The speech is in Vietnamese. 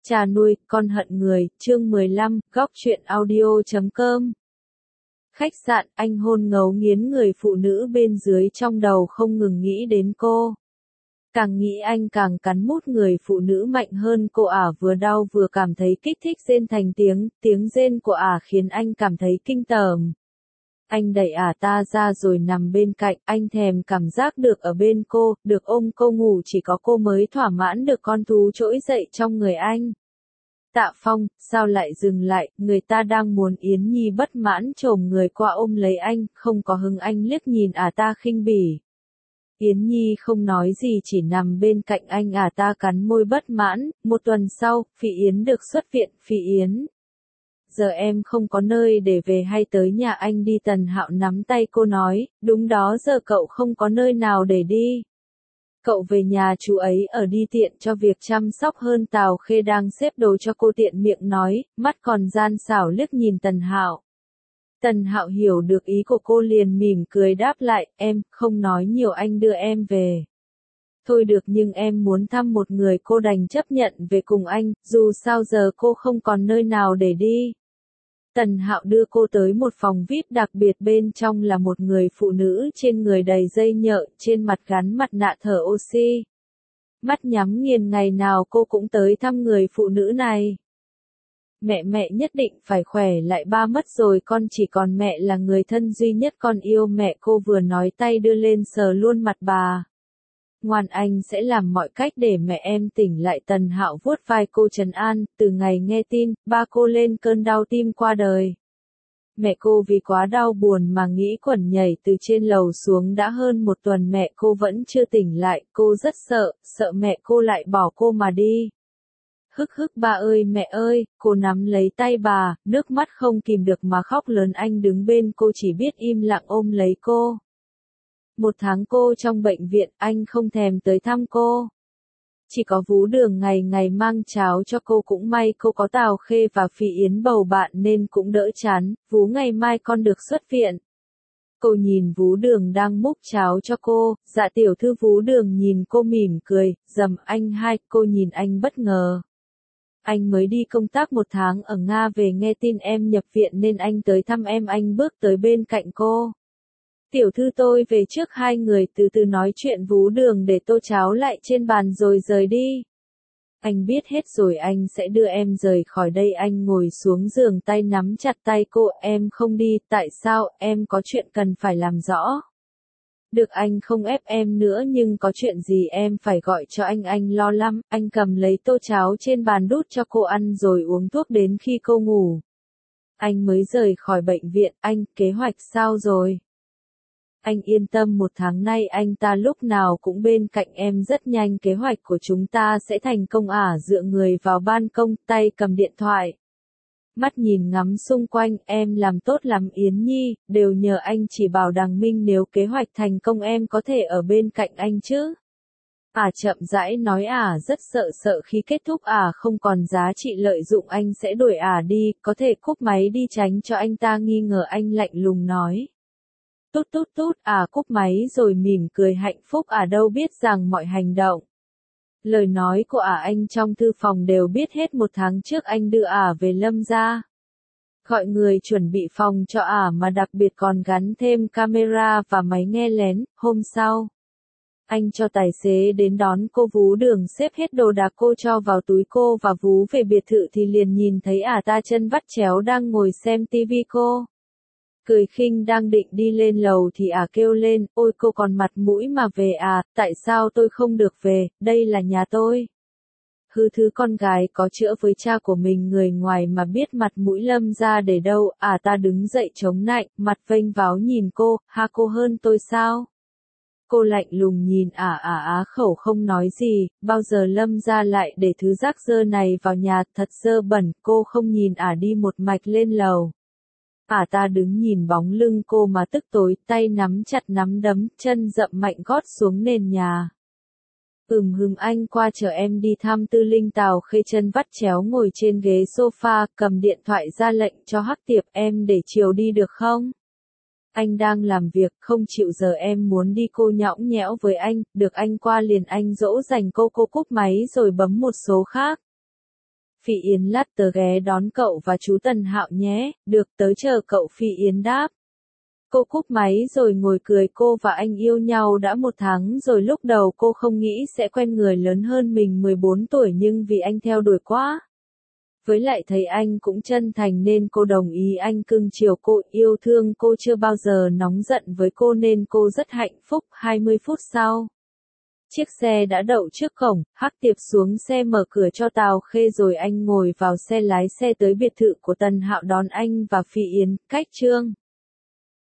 Cha nuôi, con hận người, chương 15, góc truyện audio.com. Khách sạn, anh hôn ngấu nghiến người phụ nữ bên dưới trong đầu không ngừng nghĩ đến cô. Càng nghĩ anh càng cắn mút người phụ nữ mạnh hơn cô vừa đau vừa cảm thấy kích thích rên thành tiếng rên của khiến anh cảm thấy kinh tởm. Anh đẩy ta ra rồi nằm bên cạnh, anh thèm cảm giác được ở bên cô, được ôm cô ngủ, chỉ có cô mới thỏa mãn được con thú trỗi dậy trong người anh. Tạ Phong, sao lại dừng lại, người ta đang muốn. Yến Nhi bất mãn chồm người qua ôm lấy anh, không có hứng. Anh liếc nhìn ta khinh bỉ. Yến Nhi không nói gì, chỉ nằm bên cạnh anh. Ta cắn môi bất mãn. Một tuần sau, Phỉ Yến được xuất viện. Phỉ Yến, giờ em không có nơi để về hay tới nhà anh đi? Tần Hạo nắm tay cô nói, đúng đó, giờ cậu không có nơi nào để đi. Cậu về nhà chú ấy ở đi, tiện cho việc chăm sóc hơn. Tào Khê đang xếp đồ cho cô tiện miệng nói, mắt còn gian xảo liếc nhìn Tần Hạo. Tần Hạo hiểu được ý của cô liền mỉm cười đáp lại, em không nói nhiều, anh đưa em về. Thôi được, nhưng em muốn thăm một người. Cô đành chấp nhận về cùng anh, dù sao giờ cô không còn nơi nào để đi. Tần Hạo đưa cô tới một phòng VIP đặc biệt, bên trong là một người phụ nữ trên người đầy dây nhợ, trên mặt gắn mặt nạ thở oxy. Mắt nhắm nghiền, ngày nào cô cũng tới thăm người phụ nữ này. Mẹ nhất định phải khỏe lại, ba mất rồi, con chỉ còn mẹ là người thân duy nhất con yêu. Mẹ, cô vừa nói tay đưa lên sờ luôn mặt bà. Ngoan, anh sẽ làm mọi cách để mẹ em tỉnh lại. Tần Hạo vuốt vai cô trấn an, từ ngày nghe tin ba cô lên cơn đau tim qua đời. Mẹ cô vì quá đau buồn mà nghĩ quẩn nhảy từ trên lầu xuống, đã hơn một tuần mẹ cô vẫn chưa tỉnh lại. Cô rất sợ mẹ cô lại bỏ cô mà đi. Hức ba ơi, mẹ ơi. Cô nắm lấy tay bà, nước mắt không kìm được mà khóc lớn. Anh đứng bên cô chỉ biết im lặng ôm lấy cô. Một tháng cô trong bệnh viện, anh không thèm tới thăm cô. Chỉ có Vú Đường ngày ngày mang cháo cho cô. Cũng may cô có Tào Khê và Phỉ Yến bầu bạn nên cũng đỡ chán. Vú, ngày mai con được xuất viện. Cô nhìn Vú Đường đang múc cháo cho cô. Dạ tiểu thư. Vú Đường nhìn cô mỉm cười, dầm anh hai. Cô nhìn anh bất ngờ. Anh mới đi công tác một tháng ở Nga về, nghe tin em nhập viện nên anh tới thăm em. Anh bước tới bên cạnh cô. Tiểu thư, tôi về trước, hai người từ từ nói chuyện. Vú Đường để tô cháo lại trên bàn rồi rời đi. Anh biết hết rồi, anh sẽ đưa em rời khỏi đây. Anh ngồi xuống giường, tay nắm chặt tay cô. Em không đi. Tại sao? Em có chuyện cần phải làm rõ. Được, anh không ép em nữa, nhưng có chuyện gì em phải gọi cho anh lo lắm. Anh cầm lấy tô cháo trên bàn đút cho cô ăn rồi uống thuốc đến khi cô ngủ. Anh mới rời khỏi bệnh viện. Anh, kế hoạch sao rồi? Anh yên tâm, một tháng nay anh ta lúc nào cũng bên cạnh em. Rất nhanh kế hoạch của chúng ta sẽ thành công. Dựa người vào ban công, tay cầm điện thoại. Mắt nhìn ngắm xung quanh, em làm tốt lắm Yến Nhi, đều nhờ anh chỉ bảo Đằng Minh. Nếu kế hoạch thành công em có thể ở bên cạnh anh chứ? Chậm rãi nói. Rất sợ khi kết thúc không còn giá trị lợi dụng anh sẽ đuổi đi. Có thể cúp máy đi tránh cho anh ta nghi ngờ. Anh lạnh lùng nói. Tút, cúp máy rồi mỉm cười hạnh phúc. Đâu biết rằng mọi hành động, lời nói của anh trong thư phòng đều biết hết. Một tháng trước anh đưa về Lâm gia. Gọi người chuẩn bị phòng cho mà đặc biệt còn gắn thêm camera và máy nghe lén. Hôm sau, anh cho tài xế đến đón cô. Vú Đường xếp hết đồ đạc cô cho vào túi. Cô và Vú về biệt thự thì liền nhìn thấy ta chân vắt chéo đang ngồi xem tivi. Cô cười khinh đang định đi lên lầu thì kêu lên, ôi cô còn mặt mũi mà về tại sao tôi không được về, đây là nhà tôi. Thứ con gái có chữa với cha của mình, người ngoài mà biết mặt mũi Lâm gia để đâu. Ta đứng dậy chống nạnh, mặt vênh váo nhìn cô, cô hơn tôi sao? Cô lạnh lùng nhìn khẩu không nói gì. Bao giờ Lâm gia lại để thứ rác rơ này vào nhà, thật dơ bẩn. Cô không nhìn đi một mạch lên lầu. Ta đứng nhìn bóng lưng cô mà tức tối, tay nắm chặt nắm đấm, chân dậm mạnh gót xuống nền nhà. Anh qua chờ em đi thăm Tư Linh. Tào Khê chân vắt chéo ngồi trên ghế sofa, cầm điện thoại ra lệnh cho Hắc Tiệp, em để chiều đi được không? Anh đang làm việc, không chịu giờ em muốn đi. Cô nhõng nhẽo với anh, được anh qua liền. Anh dỗ dành cô cúp máy rồi bấm một số khác. Phi Yến lát tớ ghé đón cậu và chú Tần Hạo nhé, được tớ chờ cậu. Phi Yến đáp. Cô cúp máy rồi ngồi cười. Cô và anh yêu nhau đã 1 tháng rồi. Lúc đầu cô không nghĩ sẽ quen người lớn hơn mình 14 tuổi nhưng vì anh theo đuổi quá. Với lại thấy anh cũng chân thành nên cô đồng ý. Anh cưng chiều cô, yêu thương cô, chưa bao giờ nóng giận với cô nên cô rất hạnh phúc. 20 phút sau, chiếc xe đã đậu trước cổng. Hắc Tiệp xuống xe mở cửa cho Tào Khê rồi anh ngồi vào xe lái xe tới biệt thự của Tần Hạo đón anh và Phi Yến. Cách Chương